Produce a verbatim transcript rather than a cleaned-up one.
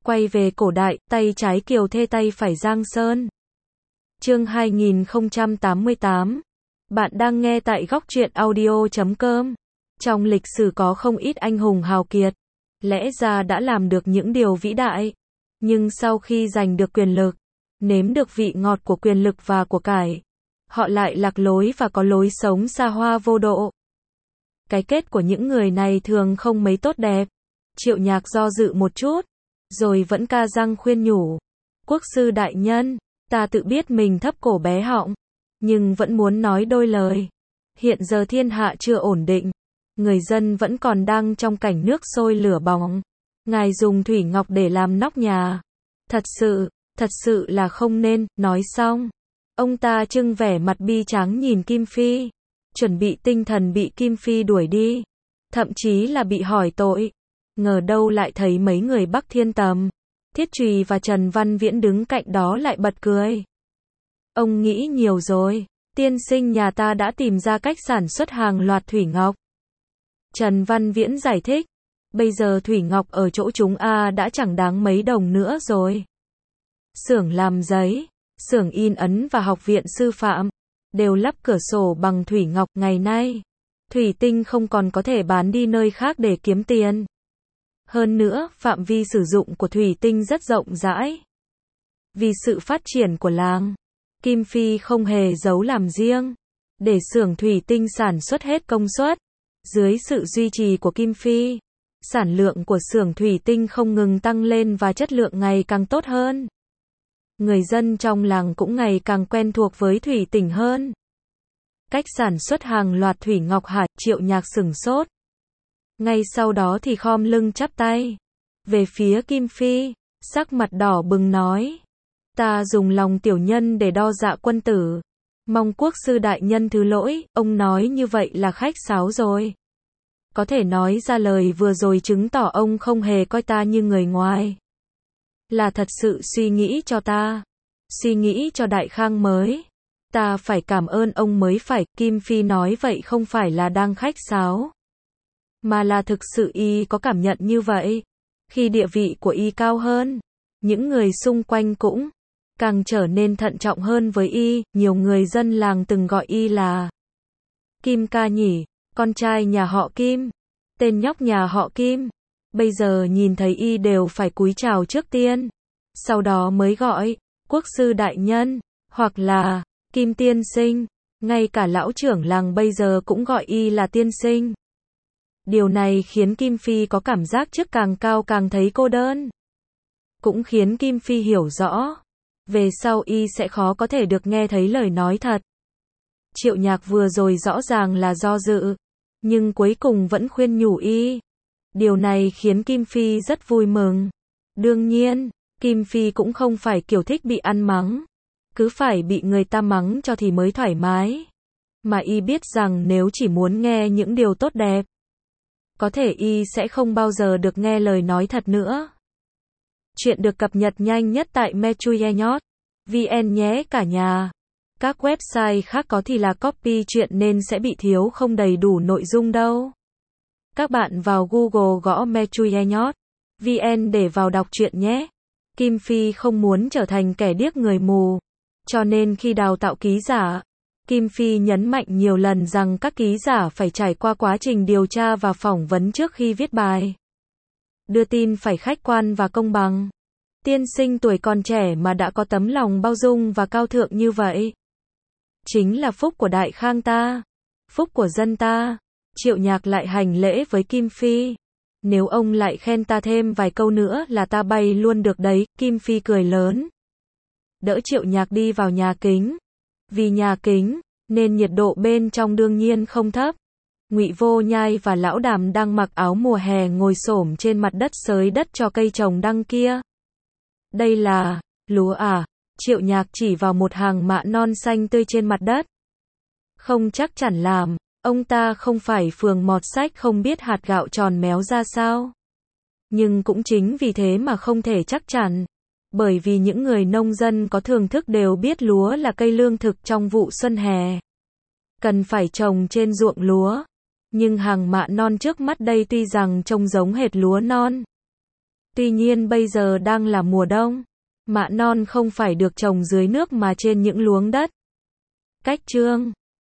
Quay về cổ đại, tay trái Kiều Thê tay phải Giang Sơn. Chương hai nghìn không trăm tám mươi tám. Bạn đang nghe tại góc truyện audio chấm com. Trong lịch sử có không ít anh hùng hào kiệt, lẽ ra đã làm được những điều vĩ đại, nhưng sau khi giành được quyền lực, nếm được vị ngọt của quyền lực và của cải, họ lại lạc lối và có lối sống xa hoa vô độ. Cái kết của những người này thường không mấy tốt đẹp. Triệu Nhạc do dự một chút, rồi vẫn ca răng khuyên nhủ. Quốc sư đại nhân, ta tự biết mình thấp cổ bé họng, nhưng vẫn muốn nói đôi lời. Hiện giờ thiên hạ chưa ổn định, người dân vẫn còn đang trong cảnh nước sôi lửa bỏng. Ngài dùng thủy ngọc để làm nóc nhà. Thật sự, thật sự là không nên. Nói xong, ông ta trưng vẻ mặt bi tráng nhìn Kim Phi, chuẩn bị tinh thần bị Kim Phi đuổi đi, thậm chí là bị hỏi tội. Ngờ đâu lại thấy mấy người Bắc Thiên Tầm, Thiết Trùy và Trần Văn Viễn đứng cạnh đó lại bật cười. Ông nghĩ nhiều rồi, tiên sinh nhà ta đã tìm ra cách sản xuất hàng loạt thủy ngọc. Trần Văn Viễn giải thích, bây giờ thủy ngọc ở chỗ chúng a đã chẳng đáng mấy đồng nữa rồi. Xưởng làm giấy, xưởng in ấn và học viện sư phạm đều lắp cửa sổ bằng thủy ngọc. Ngày nay, thủy tinh không còn có thể bán đi nơi khác để kiếm tiền. Hơn nữa, phạm vi sử dụng của thủy tinh rất rộng rãi. Vì sự phát triển của làng, Kim Phi không hề giấu làm riêng, để xưởng thủy tinh sản xuất hết công suất. Dưới sự duy trì của Kim Phi, sản lượng của xưởng thủy tinh không ngừng tăng lên và chất lượng ngày càng tốt hơn. Người dân trong làng cũng ngày càng quen thuộc với thủy tinh hơn. Cách sản xuất hàng loạt thủy ngọc hả? Triệu Nhạc sửng sốt. Ngay sau đó thì khom lưng chắp tay về phía Kim Phi, sắc mặt đỏ bừng nói: ta dùng lòng tiểu nhân để đo dạ quân tử, mong quốc sư đại nhân thứ lỗi. Ông nói như vậy là khách sáo rồi. Có thể nói ra lời vừa rồi chứng tỏ ông không hề coi ta như người ngoài, là thật sự suy nghĩ cho ta, suy nghĩ cho Đại Khang mới. Ta phải cảm ơn ông mới phải. Kim Phi nói vậy không phải là đang khách sáo, mà là thực sự y có cảm nhận như vậy. Khi địa vị của y cao hơn, những người xung quanh cũng càng trở nên thận trọng hơn với y. Nhiều người dân làng từng gọi y là Kim ca nhỉ, con trai nhà họ Kim, tên nhóc nhà họ Kim. Bây giờ nhìn thấy y đều phải cúi chào trước tiên, sau đó mới gọi quốc sư đại nhân, hoặc là Kim tiên sinh. Ngay cả lão trưởng làng bây giờ cũng gọi y là tiên sinh. Điều này khiến Kim Phi có cảm giác chức càng cao càng thấy cô đơn. Cũng khiến Kim Phi hiểu rõ, về sau y sẽ khó có thể được nghe thấy lời nói thật. Triệu Nhạc vừa rồi rõ ràng là do dự, nhưng cuối cùng vẫn khuyên nhủ y. Điều này khiến Kim Phi rất vui mừng. Đương nhiên, Kim Phi cũng không phải kiểu thích bị ăn mắng, cứ phải bị người ta mắng cho thì mới thoải mái. Mà y biết rằng nếu chỉ muốn nghe những điều tốt đẹp, có thể y sẽ không bao giờ được nghe lời nói thật nữa. Chuyện được cập nhật nhanh nhất tại mechuyenot chấm vn nhé cả nhà. Các website khác có thì là copy chuyện nên sẽ bị thiếu không đầy đủ nội dung đâu. Các bạn vào Google gõ mechuyenot chấm vn để vào đọc truyện nhé. Kim Phi không muốn trở thành kẻ điếc người mù, cho nên khi đào tạo ký giả, Kim Phi nhấn mạnh nhiều lần rằng các ký giả phải trải qua quá trình điều tra và phỏng vấn trước khi viết bài. Đưa tin phải khách quan và công bằng. Tiên sinh tuổi còn trẻ mà đã có tấm lòng bao dung và cao thượng như vậy, chính là phúc của Đại Khang ta, phúc của dân ta. Triệu Nhạc lại hành lễ với Kim Phi. Nếu ông lại khen ta thêm vài câu nữa là ta bay luôn được đấy. Kim Phi cười lớn, đỡ Triệu Nhạc đi vào nhà kính. Vì nhà kính, nên nhiệt độ bên trong đương nhiên không thấp. Ngụy Vô Nhai và Lão Đàm đang mặc áo mùa hè ngồi xổm trên mặt đất xới đất cho cây trồng đăng kia. Đây là lúa à? Triệu Nhạc chỉ vào một hàng mạ non xanh tươi trên mặt đất. Không chắc chắn làm, ông ta không phải phường mọt sách không biết hạt gạo tròn méo ra sao. Nhưng cũng chính vì thế mà không thể chắc chắn. Bởi vì những người nông dân có thưởng thức đều biết lúa là cây lương thực trong vụ xuân hè, cần phải trồng trên ruộng lúa. Nhưng hàng mạ non trước mắt đây tuy rằng trông giống hệt lúa non, Tuy nhiên bây giờ đang là mùa đông. Mạ non không phải được trồng dưới nước mà trên những luống đất. Cách chương